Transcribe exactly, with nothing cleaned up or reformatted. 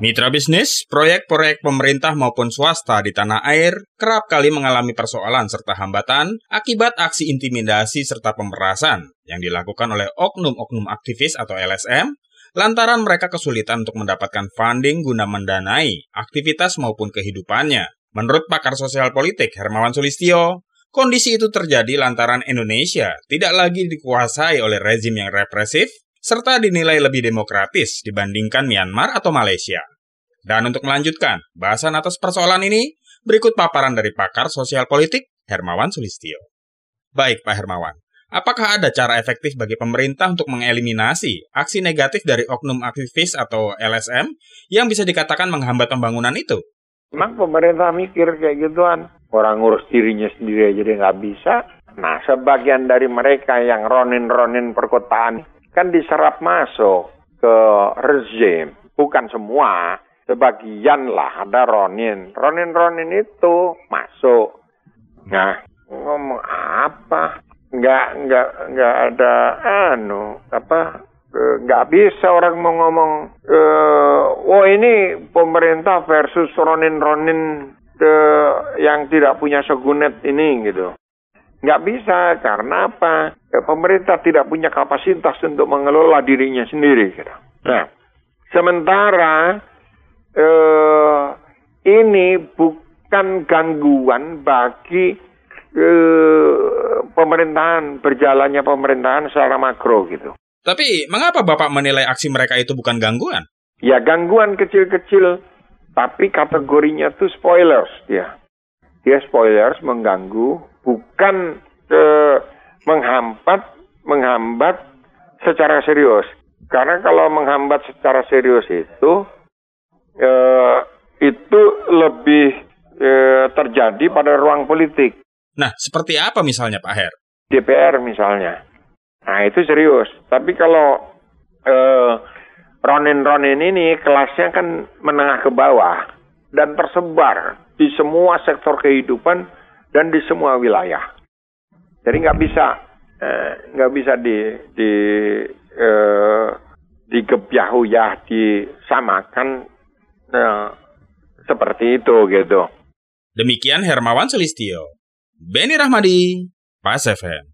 Mitra bisnis, proyek-proyek pemerintah maupun swasta di tanah air kerap kali mengalami persoalan serta hambatan akibat aksi intimidasi serta pemerasan yang dilakukan oleh oknum-oknum aktivis atau L S M lantaran mereka kesulitan untuk mendapatkan funding guna mendanai aktivitas maupun kehidupannya. Menurut pakar sosial politik Hermawan Sulistyo, kondisi itu terjadi lantaran Indonesia tidak lagi dikuasai oleh rezim yang represif serta dinilai lebih demokratis dibandingkan Myanmar atau Malaysia. Dan untuk melanjutkan bahasan atas persoalan ini, berikut paparan dari pakar sosial politik Hermawan Sulistyo. Baik Pak Hermawan, apakah ada cara efektif bagi pemerintah untuk mengeliminasi aksi negatif dari oknum aktivis atau L S M yang bisa dikatakan menghambat pembangunan itu? Emang pemerintah mikir kayak gituan? Orang ngurus dirinya sendiri aja dia nggak bisa. Nah, sebagian dari mereka yang ronin-ronin perkotaan kan diserap masuk ke rezim. Bukan semua. Sebagian lah ada ronin. Ronin-ronin itu masuk. Nah, ngomong apa? Nggak, nggak, nggak ada, anu, apa, nggak bisa orang mau ngomong, e, oh ini pemerintah versus ronin-ronin e, yang tidak punya segunet ini, gitu. Nggak bisa, karena apa? E, pemerintah tidak punya kapasitas untuk mengelola dirinya sendiri, gitu. Nah, sementara Uh, ini bukan gangguan bagi uh, pemerintahan, berjalannya pemerintahan secara makro gitu. Tapi mengapa Bapak menilai aksi mereka itu bukan gangguan? Ya gangguan kecil-kecil, tapi kategorinya tuh spoilers dia. Dia spoilers mengganggu, bukan uh, menghambat, menghambat secara serius. Karena kalau menghambat secara serius itu Uh, itu lebih uh, terjadi pada ruang politik. Nah, seperti apa misalnya Pak Her? D P R misalnya. Nah, itu serius. Tapi kalau uh, ronin-ronin ini kelasnya kan menengah ke bawah dan tersebar di semua sektor kehidupan dan di semua wilayah. Jadi nggak bisa uh, nggak bisa di di uh, digebyah-uyah, disamakan. Nah, seperti itu gitu. Demikian Hermawan Sulistyo. Beni Rahmadi, Pas F M.